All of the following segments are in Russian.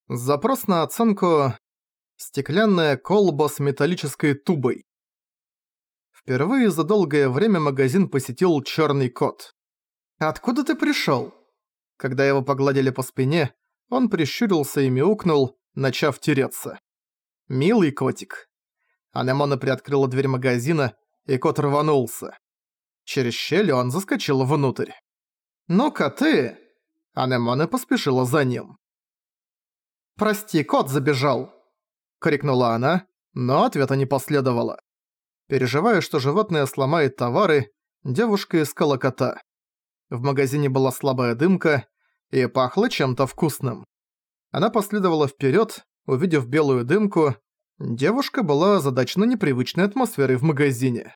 Запрос на оценку «Стеклянная колба с металлической тубой». Впервые за долгое время магазин посетил чёрный кот. «Откуда ты пришёл?» Когда его погладили по спине, он прищурился и мяукнул, начав тереться. «Милый котик». Анемона приоткрыла дверь магазина, и кот рванулся. Через щель он заскочил внутрь. «Ну-ка ты!» Анемона поспешила за ним. «Прости, кот забежал!» — крикнула она, но ответа не последовало. Переживая, что животное сломает товары, девушка искала кота. В магазине была слабая дымка и пахло чем-то вкусным. Она последовала вперед, увидев белую дымку. Девушка была озадачена непривычной атмосферой в магазине.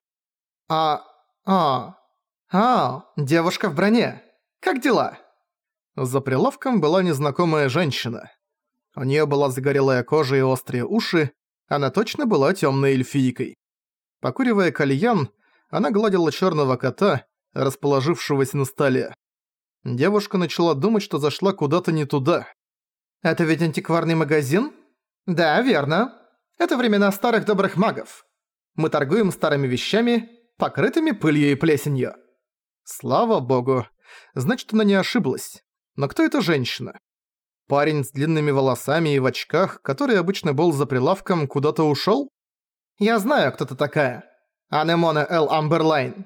Девушка в броне! Как дела?» За прилавком была незнакомая женщина. У неё была загорелая кожа и острые уши, она точно была тёмной эльфийкой. Покуривая кальян, она гладила чёрного кота, расположившегося на столе. Девушка начала думать, что зашла куда-то не туда. «Это ведь антикварный магазин?» «Да, верно. Это времена старых добрых магов. Мы торгуем старыми вещами, покрытыми пылью и плесенью». Слава богу. Значит, она не ошиблась. Но кто эта женщина? Парень с длинными волосами и в очках, который обычно был за прилавком, куда-то ушёл? «Я знаю, кто ты такая. Анемона Эл Амберлайн.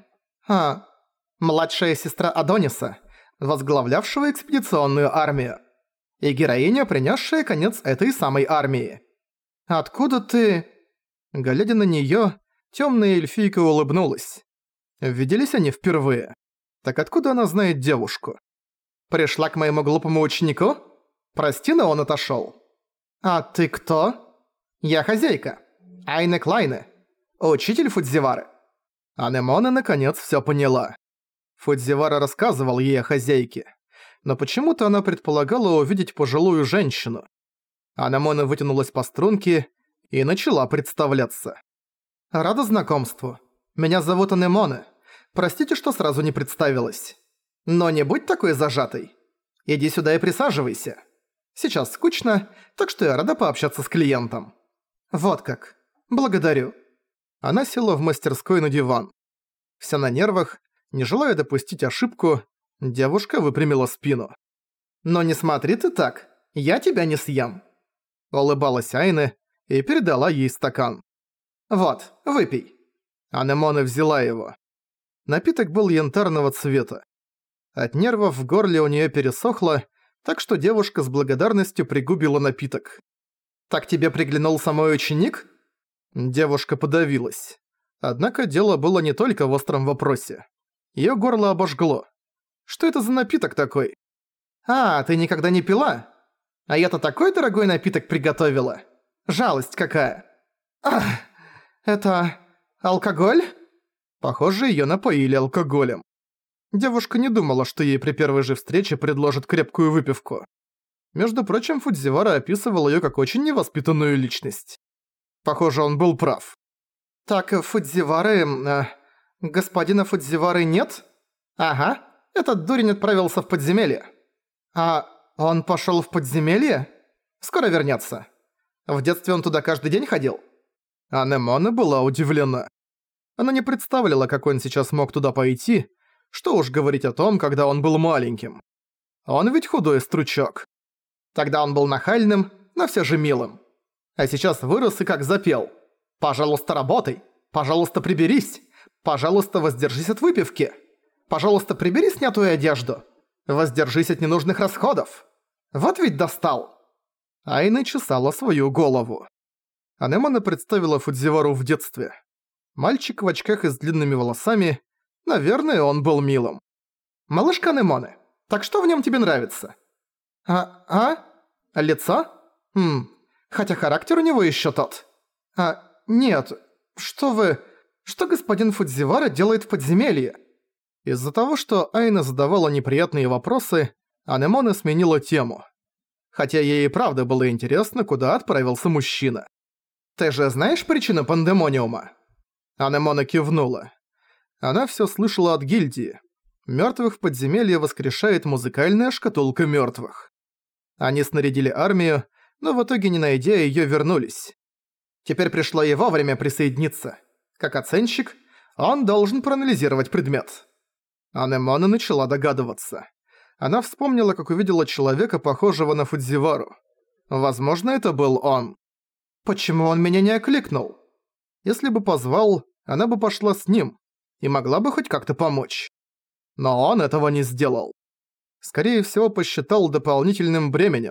Младшая сестра Адониса, возглавлявшего экспедиционную армию. И героиня, принесшая конец этой самой армии. Откуда ты...» Глядя на неё, тёмная эльфийка улыбнулась. Виделись они впервые. Так откуда она знает девушку? «Пришла к моему глупому ученику? Прости, но он отошёл». «А ты кто?» «Я хозяйка. Айне Клайне. Учитель Фудзивары». Анемона наконец всё поняла. Фудзивара рассказывал ей о хозяйке. Но почему-то она предполагала увидеть пожилую женщину. Анемона вытянулась по струнке и начала представляться. «Рада знакомству. Меня зовут Анемона. Простите, что сразу не представилась. Но не будь такой зажатой. Иди сюда и присаживайся. Сейчас скучно, так что я рада пообщаться с клиентом». «Вот как. Благодарю». Она села в мастерской на диван. Вся на нервах, не желая допустить ошибку, девушка выпрямила спину. «Но не смотри ты так, я тебя не съем». Улыбалась Айне и передала ей стакан. «Вот, выпей». Анемона взяла его. Напиток был янтарного цвета. От нервов в горле у неё пересохло, так что девушка с благодарностью пригубила напиток. «Так тебе приглянулся мой ученик?» Девушка подавилась. Однако дело было не только в остром вопросе. Её горло обожгло. «Что это за напиток такой?» «Ты никогда не пила? А я-то такой дорогой напиток приготовила. Жалость какая!» «Это... алкоголь?» Похоже, её напоили алкоголем. Девушка не думала, что ей при первой же встрече предложат крепкую выпивку. Между прочим, Фудзивара описывал её как очень невоспитанную личность. Похоже, он был прав. «Так, Фудзивары... господина Фудзивары нет?» «Ага, этот дурень отправился в подземелье». «А он пошёл в подземелье? Скоро вернётся. В детстве он туда каждый день ходил?» Анемона была удивлена. Она не представляла, как он сейчас мог туда пойти, что уж говорить о том, когда он был маленьким. Он ведь худой стручок. Тогда он был нахальным, но всё же милым. А сейчас вырос и как запел. «Пожалуйста, работай! Пожалуйста, приберись! Пожалуйста, воздержись от выпивки! Пожалуйста, прибери снятую одежду! Воздержись от ненужных расходов! Вот ведь достал!» Айна чесала свою голову. Анемона представила Фудзивару в детстве. Мальчик в очках и с длинными волосами. Наверное, он был милым. «Малышка Анемоне, так что в нём тебе нравится?» Лицо? Хотя характер у него ещё тот. Нет. Что вы... Что господин Фудзивара делает в подземелье?» Из-за того, что Айна задавала неприятные вопросы, Анемона сменила тему. Хотя ей и правда было интересно, куда отправился мужчина. «Ты же знаешь причину пандемониума?» Анемона кивнула. Она всё слышала от гильдии. Мёртвых в подземелье воскрешает музыкальная шкатулка мёртвых. Они снарядили армию, но в итоге, не найдя её, вернулись. Теперь пришло его время присоединиться. Как оценщик, он должен проанализировать предмет. Анемона начала догадываться. Она вспомнила, как увидела человека, похожего на Фудзивару. Возможно, это был он. Почему он меня не окликнул? Если бы позвал, она бы пошла с ним и могла бы хоть как-то помочь. Но он этого не сделал. Скорее всего, посчитал дополнительным бременем.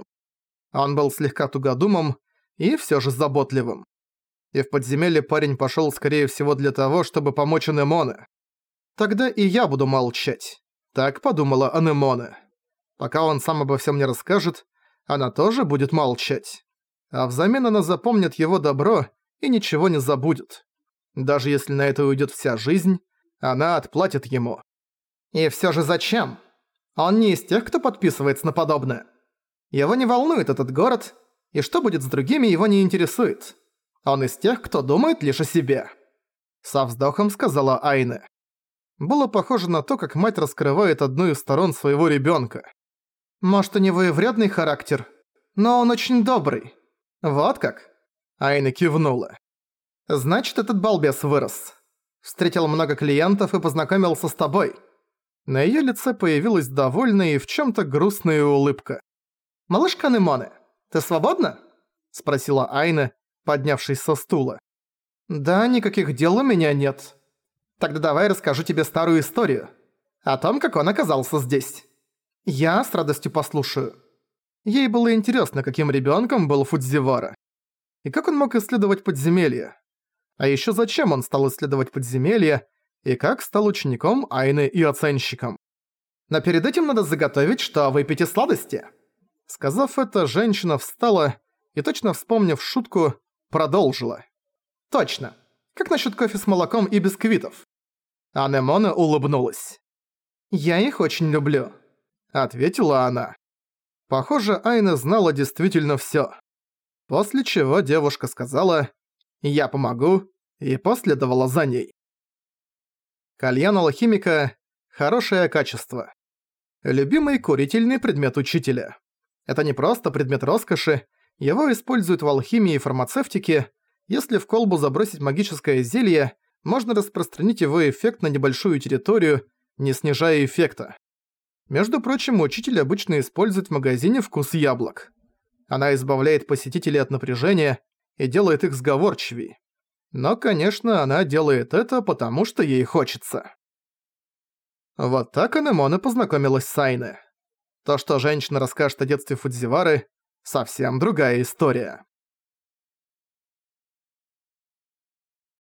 Он был слегка тугодумом и всё же заботливым. И в подземелье парень пошёл, скорее всего, для того, чтобы помочь Анемоне. Тогда и я буду молчать. Так подумала Анемоне. Пока он сам обо всём не расскажет, она тоже будет молчать. А взамен она запомнит его добро и ничего не забудет. Даже если на это уйдет вся жизнь, она отплатит ему. И всё же зачем? Он не из тех, кто подписывается на подобное. Его не волнует этот город, и что будет с другими, его не интересует. Он из тех, кто думает лишь о себе. Со вздохом сказала Айне. Было похоже на то, как мать раскрывает одну из сторон своего ребёнка. Может, у него и вредный характер, но он очень добрый. Вот как? Айна кивнула. Значит, этот балбес вырос. Встретил много клиентов и познакомился с тобой. На её лице появилась довольная и в чём-то грустная улыбка. «Малышка Анемоне, ты свободна?» – спросила Айна, поднявшись со стула. «Да, никаких дел у меня нет. Тогда давай расскажу тебе старую историю. О том, как он оказался здесь. Я с радостью послушаю». Ей было интересно, каким ребёнком был Фудзивара. И как он мог исследовать подземелья. А ещё зачем он стал исследовать подземелья, и как стал учеником Айны и оценщиком. «Но перед этим надо заготовить, что выпейте сладости». Сказав это, женщина встала и, точно вспомнив шутку, продолжила. «Точно. Как насчет кофе с молоком и бисквитов?» Анемона улыбнулась. «Я их очень люблю», — ответила она. Похоже, Айна знала действительно всё. После чего девушка сказала «Я помогу» и последовала за ней. Кальян алхимика – хорошее качество. Любимый курительный предмет учителя. Это не просто предмет роскоши, его используют в алхимии и фармацевтике. Если в колбу забросить магическое зелье, можно распространить его эффект на небольшую территорию, не снижая эффекта. Между прочим, учитель обычно использует в магазине вкус яблок. Она избавляет посетителей от напряжения и делает их сговорчивей. Но, конечно, она делает это, потому что ей хочется. Вот так Анемона познакомилась с Айне. То, что женщина расскажет о детстве Фудзивары, совсем другая история.